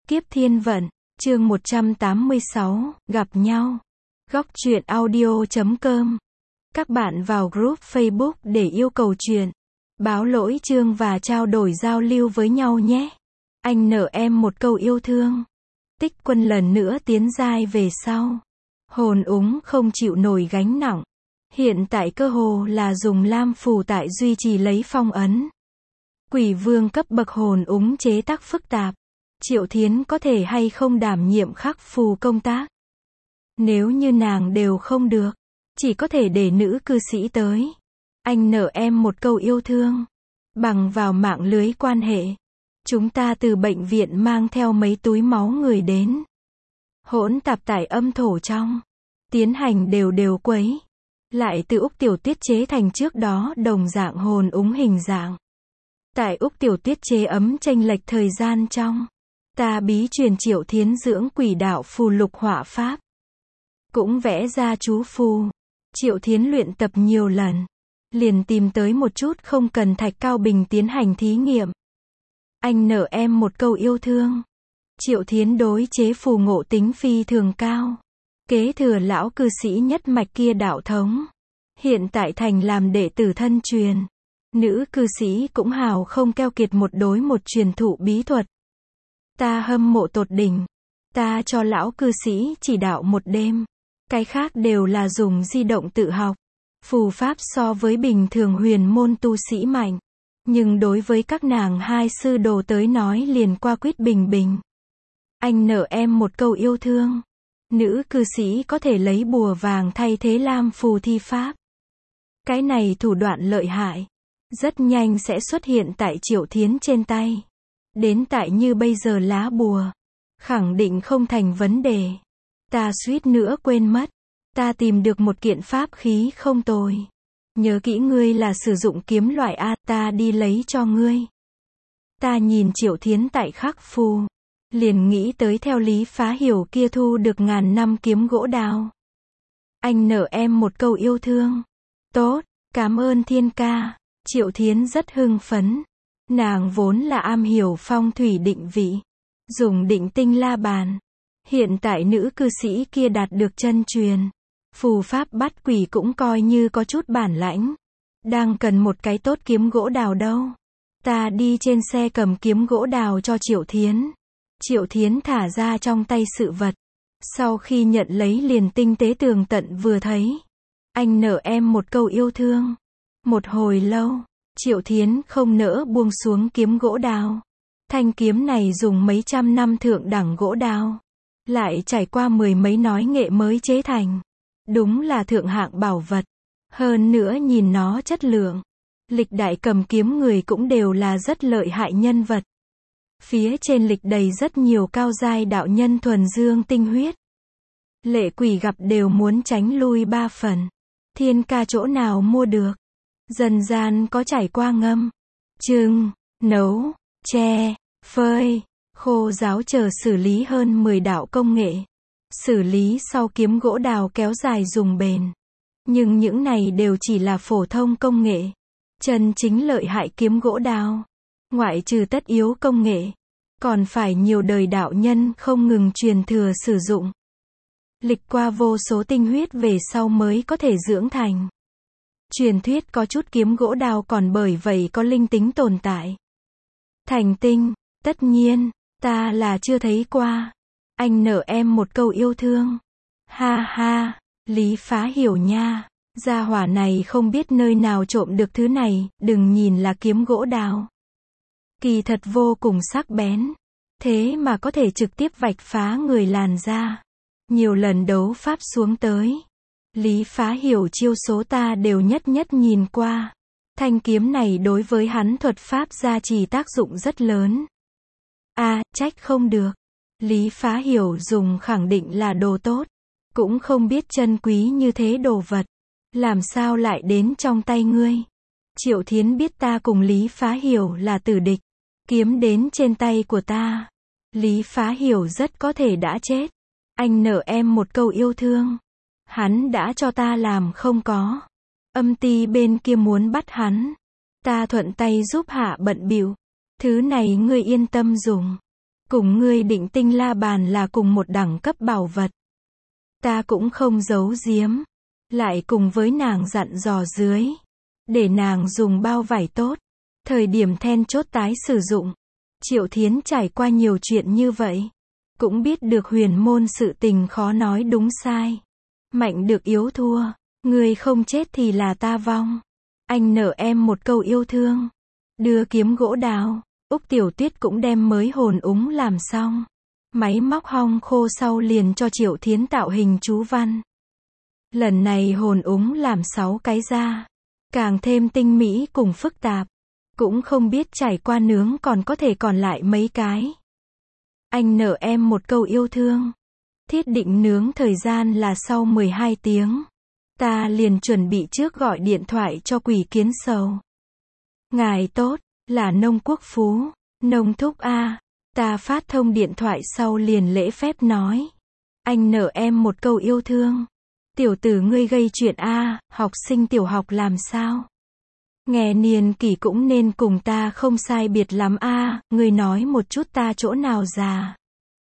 Kiếp Thiên Vận, chương 186, gặp nhau. Góc truyện audio.com. Các bạn vào group Facebook để yêu cầu truyện, báo lỗi chương và trao đổi giao lưu với nhau nhé. Anh nợ em một câu yêu thương. Tích Quân lần nữa tiến giai về sau. Hồn úng không chịu nổi gánh nặng. Hiện tại cơ hồ là dùng lam phù tại duy trì lấy phong ấn. Quỷ vương cấp bậc hồn úng chế tác phức tạp. Triệu Thiến có thể hay không đảm nhiệm khắc phù công tác? Nếu như nàng đều không được, chỉ có thể để nữ cư sĩ tới. Anh nợ em một câu yêu thương. Bằng vào mạng lưới quan hệ, chúng ta từ bệnh viện mang theo mấy túi máu người đến. Hỗn tạp tại âm thổ trong. Tiến hành đều quấy. Lại từ Úc Tiểu Tuyết chế thành trước đó đồng dạng hồn úng hình dạng. Tại Úc Tiểu Tuyết chế ấm chênh lệch thời gian trong. Ta bí truyền Triệu Thiến dưỡng quỷ đạo phù lục họa pháp. Cũng vẽ ra chú phù. Triệu Thiến luyện tập nhiều lần. Liền tìm tới một chút không cần Thạch Cao Bình tiến hành thí nghiệm. Anh nợ em một câu yêu thương. Triệu Thiến đối chế phù ngộ tính phi thường cao. Kế thừa lão cư sĩ nhất mạch kia đạo thống. Hiện tại thành làm đệ tử thân truyền. Nữ cư sĩ cũng hào không keo kiệt một đối một truyền thụ bí thuật. Ta hâm mộ tột đỉnh. Ta cho lão cư sĩ chỉ đạo một đêm. Cái khác đều là dùng di động tự học. Phù pháp so với bình thường huyền môn tu sĩ mạnh. Nhưng đối với các nàng hai sư đồ tới nói liền qua quýt bình bình. Anh nợ em một câu yêu thương. Nữ cư sĩ có thể lấy bùa vàng thay thế lam phù thi pháp. Cái này thủ đoạn lợi hại. Rất nhanh sẽ xuất hiện tại Triệu Thiến trên tay. Đến tại như bây giờ lá bùa. Khẳng định không thành vấn đề. Ta suýt nữa quên mất. Ta tìm được một kiện pháp khí không tồi. Nhớ kỹ ngươi là sử dụng kiếm loại A, ta đi lấy cho ngươi. Ta nhìn Triệu Thiến tại khắc phù. Liền nghĩ tới theo Lý Phá Hiểu kia thu được ngàn năm kiếm gỗ đào. Anh nợ em một câu yêu thương. Tốt, cảm ơn Thiên ca. Triệu Thiến rất hưng phấn. Nàng vốn là am hiểu phong thủy định vị. Dùng định tinh la bàn. Hiện tại nữ cư sĩ kia đạt được chân truyền. Phù pháp bắt quỷ cũng coi như có chút bản lãnh. Đang cần một cái tốt kiếm gỗ đào đâu. Ta đi trên xe cầm kiếm gỗ đào cho Triệu Thiến. Triệu Thiến thả ra trong tay sự vật. Sau khi nhận lấy liền tinh tế tường tận vừa thấy. Anh nợ em một câu yêu thương. Một hồi lâu, Triệu Thiến không nỡ buông xuống kiếm gỗ đào. Thanh kiếm này dùng mấy trăm năm thượng đẳng gỗ đào. Lại trải qua mười mấy nói nghệ mới chế thành. Đúng là thượng hạng bảo vật. Hơn nữa nhìn nó chất lượng. Lịch đại cầm kiếm người cũng đều là rất lợi hại nhân vật. Phía trên lịch đầy rất nhiều cao giai đạo nhân thuần dương tinh huyết. Lệ quỷ gặp đều muốn tránh lui ba phần. Thiên ca chỗ nào mua được? Dần gian có trải qua ngâm, trưng, nấu, che, phơi, khô ráo chờ xử lý hơn 10 đạo công nghệ. Xử lý sau kiếm gỗ đào kéo dài dùng bền. Nhưng những này đều chỉ là phổ thông công nghệ. Chân chính lợi hại kiếm gỗ đào. Ngoại trừ tất yếu công nghệ. Còn phải nhiều đời đạo nhân không ngừng truyền thừa sử dụng. Lịch qua vô số tinh huyết về sau mới có thể dưỡng thành. Truyền thuyết có chút kiếm gỗ đào còn bởi vậy có linh tính tồn tại. Thành tinh, tất nhiên, ta là chưa thấy qua. Anh nợ em một câu yêu thương. Ha ha, Lý Phá Hiểu nha. Gia hỏa này không biết nơi nào trộm được thứ này, đừng nhìn là kiếm gỗ đào. Kỳ thật vô cùng sắc bén. Thế mà có thể trực tiếp vạch phá người làn da. Nhiều lần đấu pháp xuống tới. Lý Phá Hiểu chiêu số ta đều nhất nhìn qua. Thanh kiếm này đối với hắn thuật pháp gia trì tác dụng rất lớn. Trách không được. Lý Phá Hiểu dùng khẳng định là đồ tốt. Cũng không biết chân quý như thế đồ vật. Làm sao lại đến trong tay ngươi? Triệu Thiến biết ta cùng Lý Phá Hiểu là tử địch. Kiếm đến trên tay của ta. Lý Phá Hiểu rất có thể đã chết. Anh nợ em một câu yêu thương. Hắn đã cho ta làm không có. Âm ty bên kia muốn bắt hắn. Ta thuận tay giúp hạ bận bịu. Thứ này ngươi yên tâm dùng. Cùng ngươi định tinh la bàn là cùng một đẳng cấp bảo vật. Ta cũng không giấu giếm. Lại cùng với nàng dặn dò dưới. Để nàng dùng bao vải tốt. Thời điểm then chốt tái sử dụng. Triệu Thiến trải qua nhiều chuyện như vậy. Cũng biết được huyền môn sự tình khó nói đúng sai. Mạnh được yếu thua. Ngươi không chết thì là ta vong. Anh nợ em một câu yêu thương. Đưa kiếm gỗ đào. Úc Tiểu Tuyết cũng đem mới hồn úng làm xong. Máy móc hong khô sau liền cho Triệu Thiến tạo hình chú văn. Lần này hồn úng làm 6 cái ra. Càng thêm tinh mỹ cùng phức tạp. Cũng không biết trải qua nướng còn có thể còn lại mấy cái. Anh nợ em một câu yêu thương. Thiết định nướng thời gian là sau 12 tiếng. Ta liền chuẩn bị trước gọi điện thoại cho Quỷ Kiến Sầu. Ngài tốt, là Nông Quốc Phú. Nông thúc a. Ta phát thông điện thoại sau liền lễ phép nói. Anh nợ em một câu yêu thương. Tiểu tử ngươi gây chuyện a, học sinh tiểu học làm sao? Nghe niên kỷ cũng nên cùng ta không sai biệt lắm a, ngươi nói một chút ta chỗ nào già.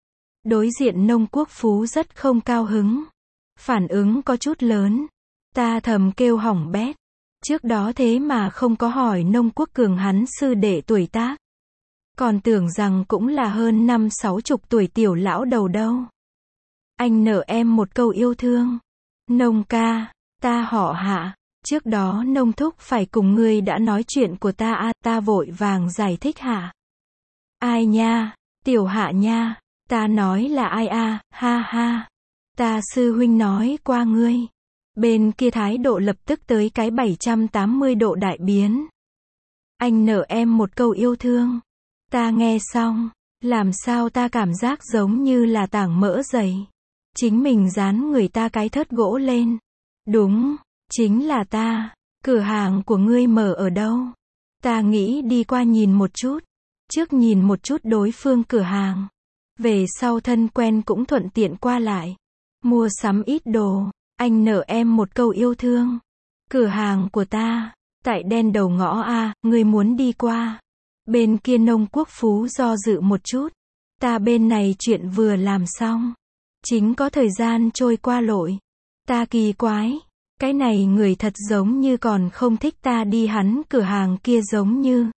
Đối diện Nông Quốc Phú rất không cao hứng. Phản ứng có chút lớn. Ta thầm kêu hỏng bét. Trước đó thế mà không có hỏi Nông Quốc Cường hắn sư đệ tuổi tác. Còn tưởng rằng cũng là hơn 50-60 tuổi tiểu lão đầu đâu. Anh nợ em một câu yêu thương. Nông ca, ta họ Hạ. Trước đó Nông thúc phải cùng ngươi đã nói chuyện của ta a, ta vội vàng giải thích Hạ. Ai nha, tiểu Hạ nha, ta nói là ai a, ha ha. Ta sư huynh nói qua ngươi. Bên kia thái độ lập tức tới cái 780 độ đại biến. Anh nợ em một câu yêu thương. Ta nghe xong, làm sao ta cảm giác giống như là tảng mỡ dày. Chính mình dán người ta cái thớt gỗ lên. Đúng, chính là ta. Cửa hàng của ngươi mở ở đâu? Ta nghĩ đi qua nhìn một chút. Trước nhìn một chút đối phương cửa hàng. Về sau thân quen cũng thuận tiện qua lại. Mua sắm ít đồ. Anh nợ em một câu yêu thương. Cửa hàng của ta, tại đen đầu ngõ a, ngươi muốn đi qua. Bên kia Nông Quốc Phú do dự một chút. Ta bên này chuyện vừa làm xong. Chính có thời gian trôi qua lội. Ta kỳ quái. Cái này người thật giống như còn không thích ta đi hắn cửa hàng kia giống như.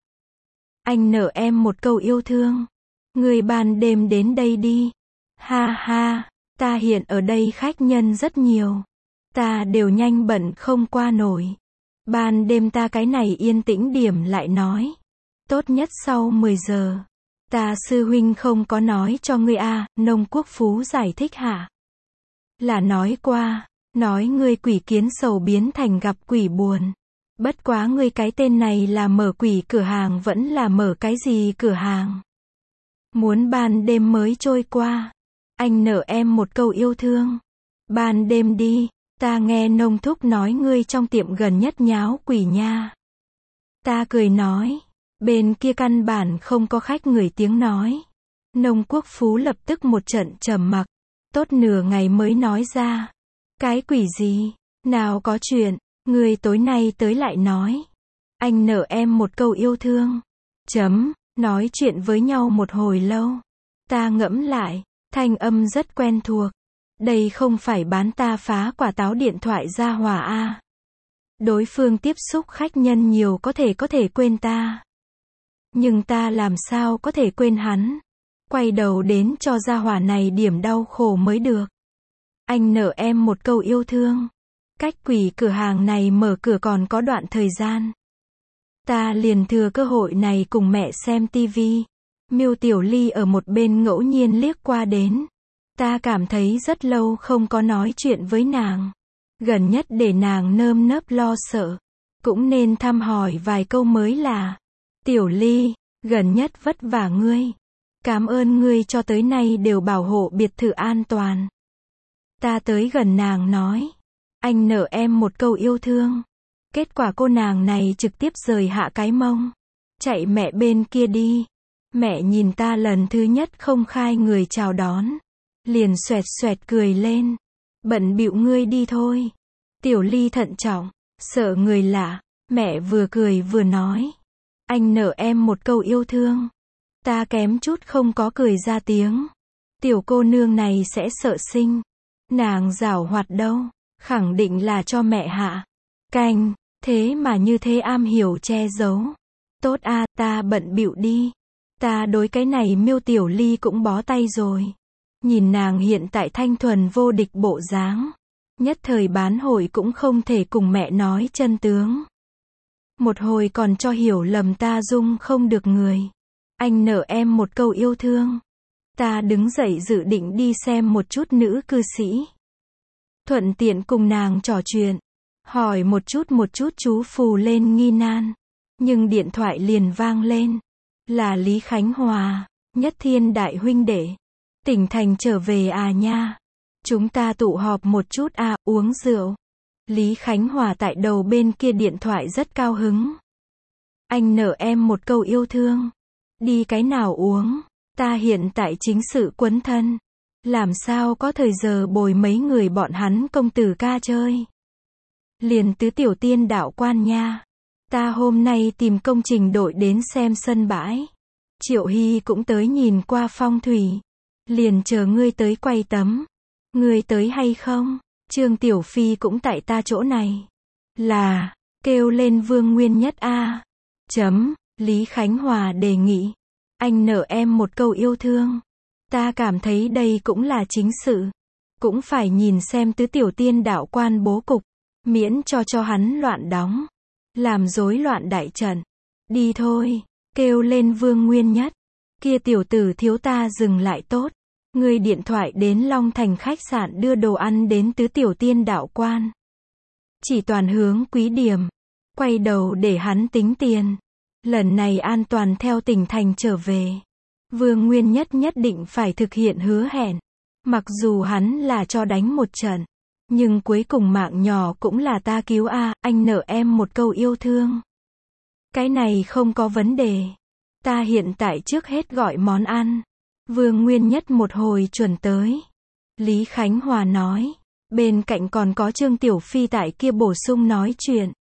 Anh nợ em một câu yêu thương. Người ban đêm đến đây đi. Ha ha, ta hiện ở đây khách nhân rất nhiều. Ta đều nhanh bận không qua nổi. Ban đêm ta cái này yên tĩnh điểm lại nói. Tốt nhất sau 10 giờ. Ta sư huynh không có nói cho ngươi a, Nông Quốc Phú giải thích hả? Là nói qua, nói ngươi Quỷ Kiến Sầu biến thành gặp quỷ buồn. Bất quá ngươi cái tên này là mở quỷ cửa hàng vẫn là mở cái gì cửa hàng? Muốn ban đêm mới trôi qua. Anh nợ em một câu yêu thương. Ban đêm đi, ta nghe Nông thúc nói ngươi trong tiệm gần nhất nháo quỷ nha. Ta cười nói. Bên kia căn bản không có khách người tiếng nói. Nông Quốc Phú lập tức một trận trầm mặc. Tốt nửa ngày mới nói ra. Cái quỷ gì? Nào có chuyện. Người tối nay tới lại nói. Anh nợ em một câu yêu thương. Nói chuyện với nhau một hồi lâu. Ta ngẫm lại. Thanh âm rất quen thuộc. Đây không phải bán ta phá quả táo điện thoại ra hòa a. Đối phương tiếp xúc khách nhân nhiều có thể quên ta. Nhưng ta làm sao có thể quên hắn. Quay đầu đến cho gia hỏa này điểm đau khổ mới được. Anh nợ em một câu yêu thương. Cách quỷ cửa hàng này mở cửa còn có đoạn thời gian. Ta liền thừa cơ hội này cùng mẹ xem tivi. Miêu Tiểu Ly ở một bên ngẫu nhiên liếc qua đến. Ta cảm thấy rất lâu không có nói chuyện với nàng. Gần nhất để nàng nơm nớp lo sợ. Cũng nên thăm hỏi vài câu mới là. Tiểu Ly, gần nhất vất vả ngươi. Cảm ơn ngươi cho tới nay đều bảo hộ biệt thự an toàn. Ta tới gần nàng nói. Anh nợ em một câu yêu thương. Kết quả cô nàng này trực tiếp rời hạ cái mông. Chạy mẹ bên kia đi. Mẹ nhìn ta lần thứ nhất không khai người chào đón. Liền xoẹt xoẹt cười lên. Bận bịu ngươi đi thôi. Tiểu Ly thận trọng. Sợ người lạ. Mẹ vừa cười vừa nói. Anh nợ em một câu yêu thương. Ta kém chút không có cười ra tiếng. Tiểu cô nương này sẽ sợ sinh. Nàng giảo hoạt đâu. Khẳng định là cho mẹ hạ canh. Thế mà như thế am hiểu che giấu. Tốt a, ta bận bịu đi. Ta đối cái này Miêu Tiểu Ly cũng bó tay rồi. Nhìn nàng hiện tại thanh thuần vô địch bộ dáng. Nhất thời bán hội cũng không thể cùng mẹ nói chân tướng. Một hồi còn cho hiểu lầm ta dung không được người. Anh nợ em một câu yêu thương. Ta đứng dậy dự định đi xem một chút nữ cư sĩ. Thuận tiện cùng nàng trò chuyện. Hỏi một chút chú phù lên nghi nan. Nhưng điện thoại liền vang lên. Là Lý Khánh Hòa, Nhất Thiên đại huynh đệ. Tỉnh thành trở về à nha. Chúng ta tụ họp một chút à, uống rượu. Lý Khánh Hòa tại đầu bên kia điện thoại rất cao hứng. Anh nợ em một câu yêu thương. Đi cái nào uống? Ta hiện tại chính sự quấn thân. Làm sao có thời giờ bồi mấy người bọn hắn công tử ca chơi. Liền Tứ Tiểu Tiên đạo quan nha. Ta hôm nay tìm công trình đội đến xem sân bãi. Triệu Hy cũng tới nhìn qua phong thủy. Liền chờ ngươi tới quay tấm. Ngươi tới hay không? Trương Tiểu Phi cũng tại ta chỗ này. Là, kêu lên Vương Nguyên Nhất a. Lý Khánh Hòa đề nghị. Anh nợ em một câu yêu thương. Ta cảm thấy đây cũng là chính sự. Cũng phải nhìn xem Tứ Tiểu Tiên đạo quan bố cục. Miễn cho hắn loạn đóng. Làm rối loạn đại trận. Đi thôi. Kêu lên Vương Nguyên Nhất. Kia tiểu tử thiếu ta dừng lại tốt. Người điện thoại đến Long Thành khách sạn đưa đồ ăn đến Tứ Tiểu Tiên đạo quan. Chỉ toàn hướng Quý Điểm. Quay đầu để hắn tính tiền. Lần này an toàn theo tỉnh thành trở về. Vương Nguyên Nhất nhất định phải thực hiện hứa hẹn. Mặc dù hắn là cho đánh một trận. Nhưng cuối cùng mạng nhỏ cũng là ta cứu a, anh nợ em một câu yêu thương. Cái này không có vấn đề. Ta hiện tại trước hết gọi món ăn. Vương Nguyên Nhất một hồi chuẩn tới. Lý Khánh Hòa nói. Bên cạnh còn có Trương Tiểu Phi tại kia bổ sung nói chuyện.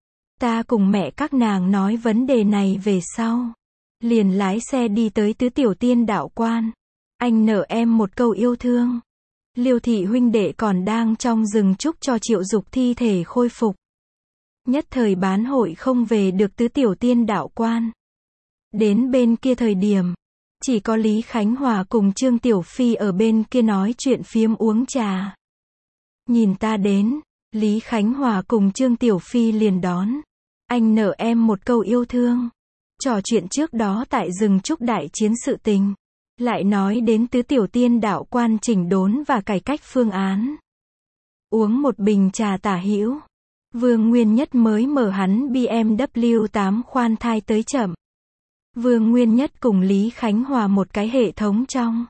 Ta cùng mẹ các nàng nói vấn đề này về sau. Liền lái xe đi tới Tứ Tiểu Tiên đạo quan. Anh nợ em một câu yêu thương. Liêu thị huynh đệ còn đang trong rừng trúc cho Triệu Dục thi thể khôi phục. Nhất thời bán hội không về được Tứ Tiểu Tiên đạo quan. Đến bên kia thời điểm, chỉ có Lý Khánh Hòa cùng Trương Tiểu Phi ở bên kia nói chuyện phiếm uống trà. Nhìn ta đến, Lý Khánh Hòa cùng Trương Tiểu Phi liền đón. Anh nợ em một câu yêu thương. Trò chuyện trước đó tại rừng trúc đại chiến sự tình. Lại nói đến Tứ Tiểu Tiên đạo quan chỉnh đốn và cải cách phương án. Uống một bình trà tả hữu. Vương Nguyên Nhất mới mở hắn BMW 8 khoan thai tới chậm. Vương Nguyên Nhất cùng Lý Khánh Hòa một cái hệ thống trong.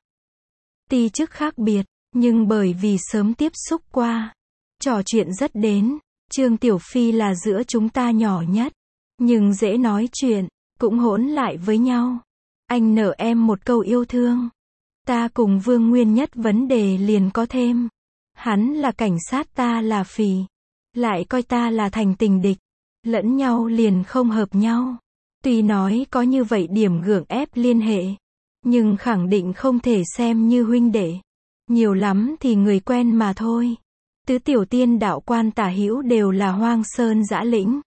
Ti chức khác biệt, nhưng bởi vì sớm tiếp xúc qua. Trò chuyện rất đến. Trương Tiểu Phi là giữa chúng ta nhỏ nhất. Nhưng dễ nói chuyện, cũng hỗn lại với nhau. Anh nợ em một câu yêu thương. Ta cùng Vương Nguyên Nhất vấn đề liền có thêm. Hắn là cảnh sát, ta là phỉ. Lại coi ta là thành tình địch. Lẫn nhau liền không hợp nhau. Tuy nói có như vậy điểm gượng ép liên hệ. Nhưng khẳng định không thể xem như huynh đệ. Nhiều lắm thì người quen mà thôi. Tứ Tiểu Tiên đạo quan tả hữu đều là hoang sơn dã lĩnh.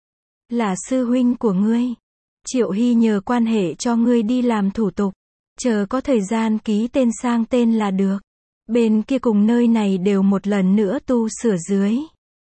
Là sư huynh của ngươi. Triệu Hy nhờ quan hệ cho ngươi đi làm thủ tục. Chờ có thời gian ký tên sang tên là được. Bên kia cùng nơi này đều một lần nữa tu sửa dưới.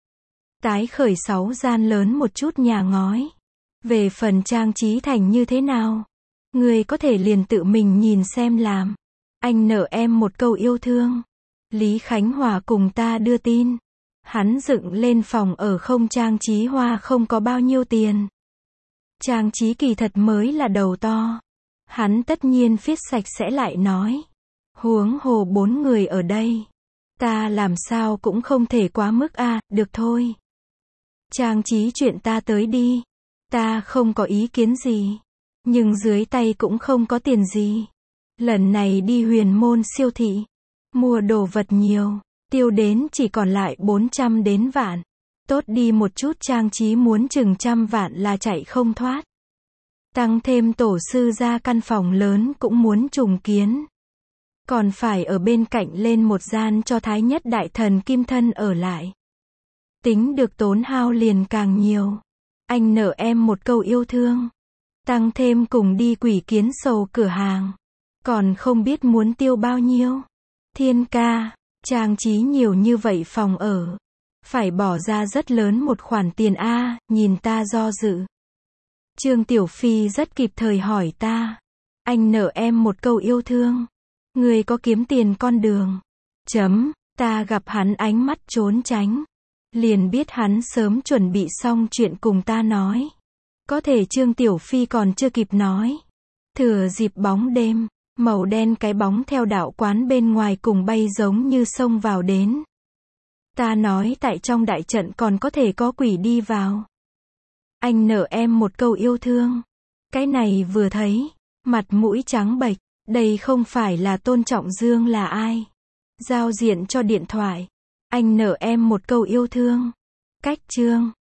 Tái khởi 6 gian lớn một chút nhà ngói. Về phần trang trí thành như thế nào? Ngươi có thể liền tự mình nhìn xem làm. Anh nợ em một câu yêu thương. Lý Khánh Hòa cùng ta đưa tin. Hắn dựng lên phòng ở không trang trí hoa không có bao nhiêu tiền. Trang trí kỳ thật mới là đầu to. Hắn tất nhiên viết sạch sẽ lại nói. Huống hồ 4 người ở đây. Ta làm sao cũng không thể quá mức a, được thôi. Trang trí chuyện ta tới đi. Ta không có ý kiến gì. Nhưng dưới tay cũng không có tiền gì. Lần này đi Huyền Môn siêu thị. Mua đồ vật nhiều. Tiêu đến chỉ còn lại 400 đến vạn. Tốt đi một chút trang trí muốn chừng trăm vạn là chạy không thoát. Tăng thêm tổ sư ra căn phòng lớn cũng muốn trùng kiến. Còn phải ở bên cạnh lên một gian cho Thái Nhất Đại Thần Kim Thân ở lại. Tính được tốn hao liền càng nhiều. Anh nợ em một câu yêu thương. Tăng thêm cùng đi quỷ kiến sầu cửa hàng. Còn không biết muốn tiêu bao nhiêu. Thiên ca, trang trí nhiều như vậy phòng ở. Phải bỏ ra rất lớn một khoản tiền a, nhìn ta do dự. Trương Tiểu Phi rất kịp thời hỏi ta. Anh nợ em một câu yêu thương. Người có kiếm tiền con đường. Ta gặp hắn ánh mắt trốn tránh. Liền biết hắn sớm chuẩn bị xong chuyện cùng ta nói. Có thể Trương Tiểu Phi còn chưa kịp nói. Thừa dịp bóng đêm, màu đen cái bóng theo đạo quán bên ngoài cùng bay giống như xông vào đến. Ta nói tại trong đại trận còn có thể có quỷ đi vào. Anh nợ em một câu yêu thương. Cái này vừa thấy, mặt mũi trắng bệch, đây không phải là Tôn Trọng Dương là ai? Giao diện cho điện thoại. Anh nợ em một câu yêu thương. Cách chương